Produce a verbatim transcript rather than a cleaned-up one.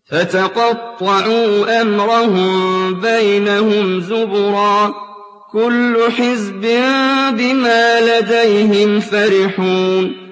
فَتَقَطَّعُوا أَمْرَهُم بَيْنَهُمْ زُبُرًا ۖ كُلُّ حِزْبٍ بِمَا لَدَيْهِمْ فَرِحُونَ